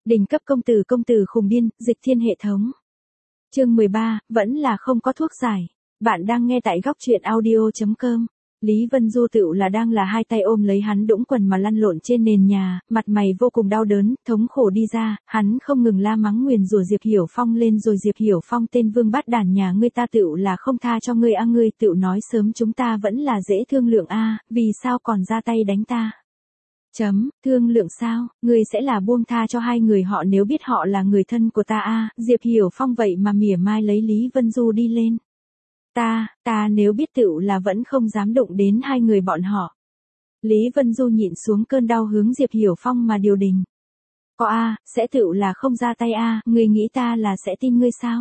Đỉnh cấp công tử khùng điên, dịch thiên hệ thống. Chương 13, vẫn là không có thuốc giải. Bạn đang nghe tại góc truyện audio.com. Lý Vân Du tựu là đang là hai tay ôm lấy hắn đũng quần mà lăn lộn trên nền nhà, mặt mày vô cùng đau đớn, thống khổ đi ra, hắn không ngừng la mắng nguyền rủa Diệp Hiểu Phong lên rồi Diệp Hiểu Phong tên vương bát đản nhà ngươi ta tựu là không tha cho ngươi ngươi tựu nói sớm chúng ta vẫn là dễ thương lượng vì sao còn ra tay đánh ta. Thương lượng sao, ngươi sẽ là buông tha cho hai người họ nếu biết họ là người thân của ta Diệp Hiểu Phong vậy mà mỉa mai lấy Lý Vân Du đi lên. Ta nếu biết tựu là vẫn không dám đụng đến hai người bọn họ. Lý Vân Du nhịn xuống cơn đau hướng Diệp Hiểu Phong mà điều đình. Có sẽ tựu là không ra tay ngươi nghĩ ta là sẽ tin ngươi sao?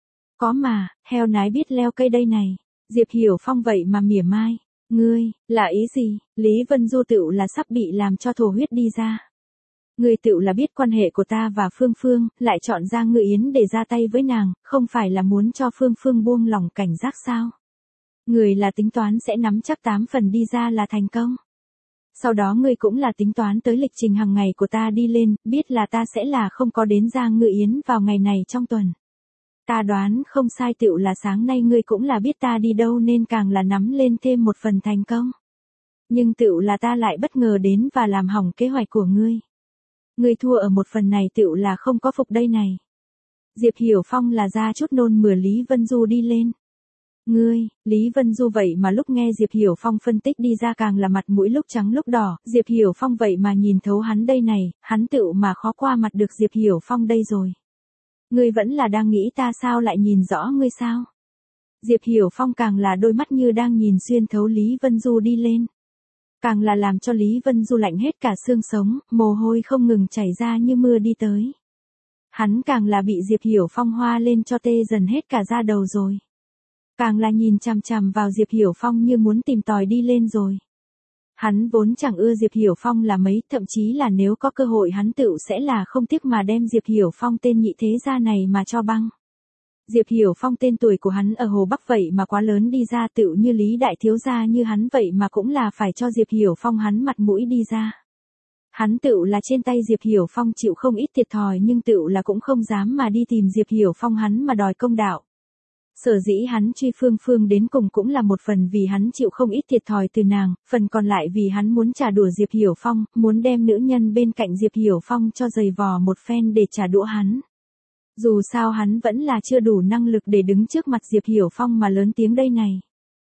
Có mà, heo nái biết leo cây đây này. Diệp Hiểu Phong vậy mà mỉa mai. Ngươi, là ý gì? Lý Vân Du tựu là sắp bị làm cho thổ huyết đi ra. Ngươi tựu là biết quan hệ của ta và Phương Phương, lại chọn ra Ngự Yến để ra tay với nàng, không phải là muốn cho Phương Phương buông lòng cảnh giác sao? Ngươi là tính toán sẽ nắm chắc 8 phần đi ra là thành công. Sau đó ngươi cũng là tính toán tới lịch trình hàng ngày của ta đi lên, biết là ta sẽ là không có đến ra Ngự Yến vào ngày này trong tuần. Ta đoán không sai tựu là sáng nay ngươi cũng là biết ta đi đâu nên càng là nắm lên thêm một phần thành công. Nhưng tựu là ta lại bất ngờ đến và làm hỏng kế hoạch của ngươi. Ngươi thua ở một phần này tựu là không có phục đây này. Diệp Hiểu Phong là ra chút nôn mửa Lý Vân Du đi lên. Ngươi, Lý Vân Du vậy mà lúc nghe Diệp Hiểu Phong phân tích đi ra càng là mặt mũi lúc trắng lúc đỏ, Diệp Hiểu Phong vậy mà nhìn thấu hắn đây này, hắn tựu mà khó qua mặt được Diệp Hiểu Phong đây rồi. Ngươi vẫn là đang nghĩ ta sao lại nhìn rõ ngươi sao? Diệp Hiểu Phong càng là đôi mắt như đang nhìn xuyên thấu Lý Vân Du đi lên. Càng là làm cho Lý Vân Du lạnh hết cả xương sống, mồ hôi không ngừng chảy ra như mưa đi tới. Hắn càng là bị Diệp Hiểu Phong hoa lên cho tê dần hết cả da đầu rồi. Càng là nhìn chằm chằm vào Diệp Hiểu Phong như muốn tìm tòi đi lên rồi. Hắn vốn chẳng ưa Diệp Hiểu Phong là mấy, thậm chí là nếu có cơ hội hắn tựu sẽ là không tiếc mà đem Diệp Hiểu Phong tên nhị thế gia này mà cho băng. Diệp Hiểu Phong tên tuổi của hắn ở Hồ Bắc vậy mà quá lớn đi ra tựu như Lý Đại Thiếu Gia như hắn vậy mà cũng là phải cho Diệp Hiểu Phong hắn mặt mũi đi ra. Hắn tựu là trên tay Diệp Hiểu Phong chịu không ít thiệt thòi nhưng tựu là cũng không dám mà đi tìm Diệp Hiểu Phong hắn mà đòi công đạo. Sở dĩ hắn truy Phương Phương đến cùng cũng là một phần vì hắn chịu không ít thiệt thòi từ nàng, phần còn lại vì hắn muốn trả đũa Diệp Hiểu Phong, muốn đem nữ nhân bên cạnh Diệp Hiểu Phong cho giày vò một phen để trả đũa hắn. Dù sao hắn vẫn là chưa đủ năng lực để đứng trước mặt Diệp Hiểu Phong mà lớn tiếng đây này.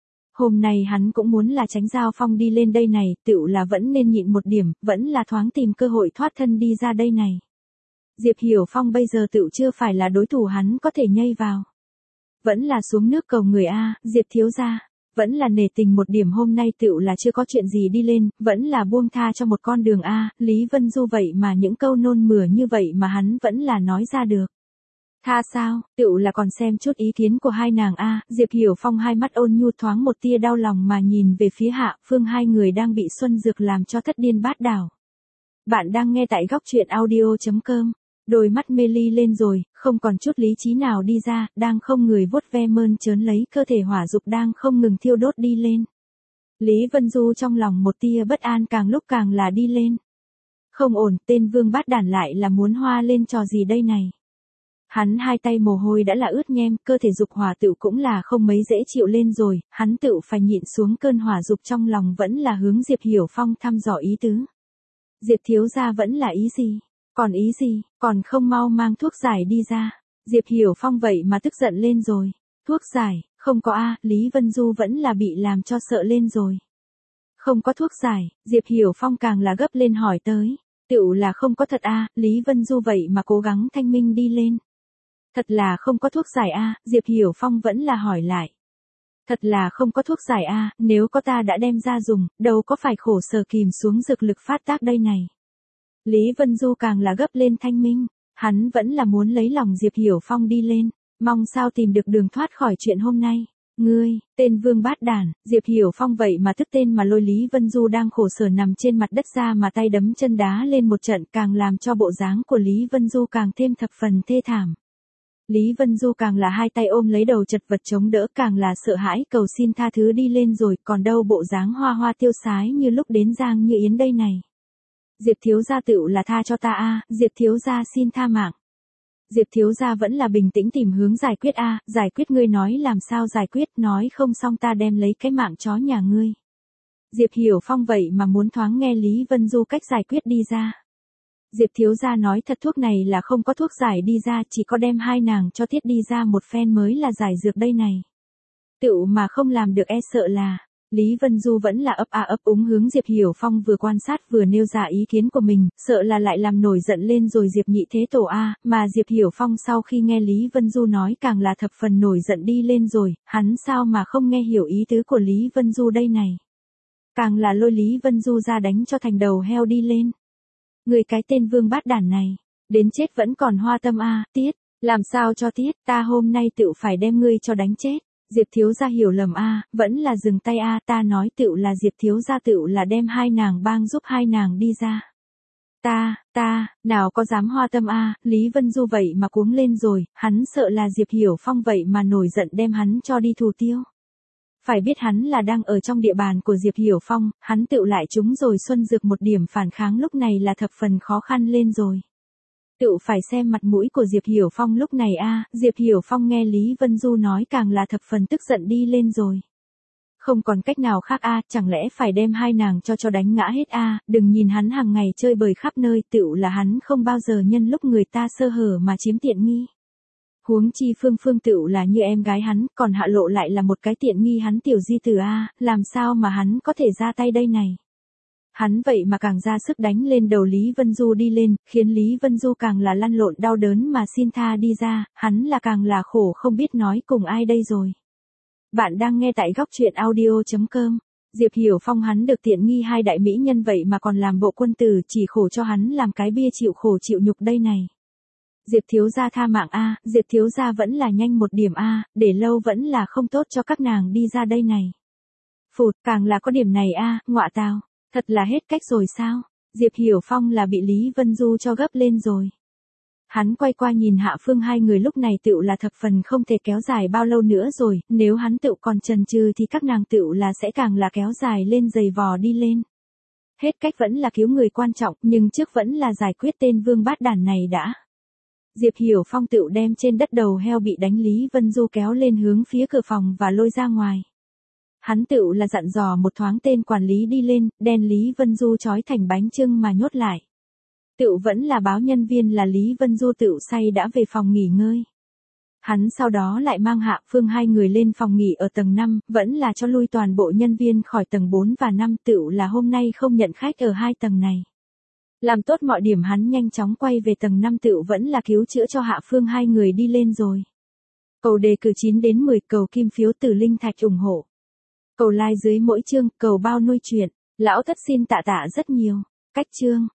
Hôm nay hắn cũng muốn là tránh Giao Phong đi lên đây này, tựu là vẫn nên nhịn một điểm, vẫn là thoáng tìm cơ hội thoát thân đi ra đây này. Diệp Hiểu Phong bây giờ tựu chưa phải là đối thủ hắn có thể nhây vào. Vẫn là xuống nước cầu người Diệp Thiếu Gia. Vẫn là nể tình một điểm hôm nay tựu là chưa có chuyện gì đi lên, vẫn là buông tha cho một con đường Lý Vân Du vậy mà những câu nôn mửa như vậy mà hắn vẫn là nói ra được. Tha sao, tựu là còn xem chút ý kiến của hai nàng Diệp Hiểu Phong hai mắt ôn nhu thoáng một tia đau lòng mà nhìn về phía Hạ Phương hai người đang bị Xuân Dược làm cho thất điên bát đảo. Bạn đang nghe tại góc truyện audio.com. Đôi mắt mê ly lên rồi, không còn chút lý trí nào đi ra, đang không người vuốt ve mơn trớn lấy cơ thể hỏa dục đang không ngừng thiêu đốt đi lên. Lý Vân Du trong lòng một tia bất an càng lúc càng là đi lên. Không ổn, tên vương bát đản lại là muốn hoa lên trò gì đây này. Hắn hai tay mồ hôi đã là ướt nhem, cơ thể dục hỏa tựu cũng là không mấy dễ chịu lên rồi, hắn tựu phải nhịn xuống cơn hỏa dục trong lòng vẫn là hướng Diệp Hiểu Phong thăm dò ý tứ. Diệp Thiếu Gia vẫn là ý gì? Còn ý gì, còn không mau mang thuốc giải đi ra. Diệp Hiểu Phong vậy mà tức giận lên rồi. Thuốc giải, không có Lý Vân Du vẫn là bị làm cho sợ lên rồi. Không có thuốc giải, Diệp Hiểu Phong càng là gấp lên hỏi tới. Tựu là không có thật Lý Vân Du vậy mà cố gắng thanh minh đi lên. Thật là không có thuốc giải Diệp Hiểu Phong vẫn là hỏi lại. Thật là không có thuốc giải nếu có ta đã đem ra dùng, đâu có phải khổ sở kìm xuống dược lực phát tác đây này. Lý Vân Du càng là gấp lên thanh minh, hắn vẫn là muốn lấy lòng Diệp Hiểu Phong đi lên, mong sao tìm được đường thoát khỏi chuyện hôm nay. Ngươi, tên vương bát đản, Diệp Hiểu Phong vậy mà tức tên mà lôi Lý Vân Du đang khổ sở nằm trên mặt đất ra mà tay đấm chân đá lên một trận càng làm cho bộ dáng của Lý Vân Du càng thêm thập phần thê thảm. Lý Vân Du càng là hai tay ôm lấy đầu chật vật chống đỡ càng là sợ hãi cầu xin tha thứ đi lên rồi còn đâu bộ dáng hoa hoa tiêu sái như lúc đến Giang Như Yến đây này. Diệp thiếu gia tựu là tha cho ta a, Diệp thiếu gia xin tha mạng. Diệp thiếu gia vẫn là bình tĩnh tìm hướng giải quyết a, giải quyết ngươi nói làm sao giải quyết, nói không xong ta đem lấy cái mạng chó nhà ngươi. Diệp Hiểu Phong vậy mà muốn thoáng nghe Lý Vân Du cách giải quyết đi ra. Diệp thiếu gia nói thật thuốc này là không có thuốc giải đi ra, chỉ có đem hai nàng cho tiết đi ra một phen mới là giải dược đây này. Tựu mà không làm được e sợ là, Lý Vân Du vẫn là ấp a ấp úng hướng Diệp Hiểu Phong vừa quan sát vừa nêu ra ý kiến của mình, sợ là lại làm nổi giận lên rồi Diệp nhị thế tổ a, mà Diệp Hiểu Phong sau khi nghe Lý Vân Du nói càng là thập phần nổi giận đi lên rồi, hắn sao mà không nghe hiểu ý tứ của Lý Vân Du đây này. Càng là lôi Lý Vân Du ra đánh cho thành đầu heo đi lên. Người cái tên vương bát đản này, đến chết vẫn còn hoa tâm a, Tiết, làm sao cho Tiết, ta hôm nay tựu phải đem ngươi cho đánh chết. Diệp thiếu gia hiểu lầm a, vẫn là dừng tay a, ta nói tựu là Diệp thiếu gia tựu là đem hai nàng bang giúp hai nàng đi ra. Ta, nào có dám hoa tâm a, Lý Vân Du vậy mà cuống lên rồi, hắn sợ là Diệp Hiểu Phong vậy mà nổi giận đem hắn cho đi thủ tiêu. Phải biết hắn là đang ở trong địa bàn của Diệp Hiểu Phong, hắn tựu lại trúng rồi xuân dược một điểm phản kháng lúc này là thập phần khó khăn lên rồi. Tựu phải xem mặt mũi của Diệp Hiểu Phong lúc này a, Diệp Hiểu Phong nghe Lý Vân Du nói càng là thập phần tức giận đi lên rồi. Không còn cách nào khác a, chẳng lẽ phải đem hai nàng cho đánh ngã hết a, đừng nhìn hắn hàng ngày chơi bời khắp nơi, tựu là hắn không bao giờ nhân lúc người ta sơ hở mà chiếm tiện nghi. Huống chi Phương tựu là như em gái hắn, còn Hạ Lộ lại là một cái tiện nghi hắn tiểu di tử a, làm sao mà hắn có thể ra tay đây này. Hắn vậy mà càng ra sức đánh lên đầu Lý Vân Du đi lên, khiến Lý Vân Du càng là lăn lộn đau đớn mà xin tha đi ra, hắn là càng là khổ không biết nói cùng ai đây rồi. Bạn đang nghe tại góc truyện audio.com. Diệp Hiểu Phong hắn được tiện nghi hai đại mỹ nhân vậy mà còn làm bộ quân tử, chỉ khổ cho hắn làm cái bia chịu khổ chịu nhục đây này. Diệp thiếu gia tha mạng a, Diệp thiếu gia vẫn là nhanh một điểm a, để lâu vẫn là không tốt cho các nàng đi ra đây này. Phụt, càng là có điểm này a, ngọa tào, thật là hết cách rồi sao? Diệp Hiểu Phong là bị Lý Vân Du cho gấp lên rồi. Hắn quay qua nhìn Hạ Phương hai người lúc này tựu là thập phần không thể kéo dài bao lâu nữa rồi, nếu hắn tựu còn chần chừ thì các nàng tựu là sẽ càng là kéo dài lên dày vò đi lên. Hết cách vẫn là cứu người quan trọng, nhưng trước vẫn là giải quyết tên vương bát đản này đã. Diệp Hiểu Phong tựu đem trên đất đầu heo bị đánh Lý Vân Du kéo lên hướng phía cửa phòng và lôi ra ngoài. Hắn tựu là dặn dò một thoáng tên quản lý đi lên, đem Lý Vân Du trói thành bánh chưng mà nhốt lại. Tựu vẫn là báo nhân viên là Lý Vân Du tựu say đã về phòng nghỉ ngơi. Hắn sau đó lại mang Hạ Phương hai người lên phòng nghỉ ở tầng 5, vẫn là cho lui toàn bộ nhân viên khỏi tầng 4 và 5, tựu là hôm nay không nhận khách ở hai tầng này. Làm tốt mọi điểm hắn nhanh chóng quay về tầng 5 tựu vẫn là cứu chữa cho Hạ Phương hai người đi lên rồi. Cầu đề cử 9 đến 10, cầu kim phiếu từ linh thạch ủng hộ. Cầu like dưới mỗi chương, cầu bao nuôi chuyện. Lão thất xin tạ tạ rất nhiều. Cách chương.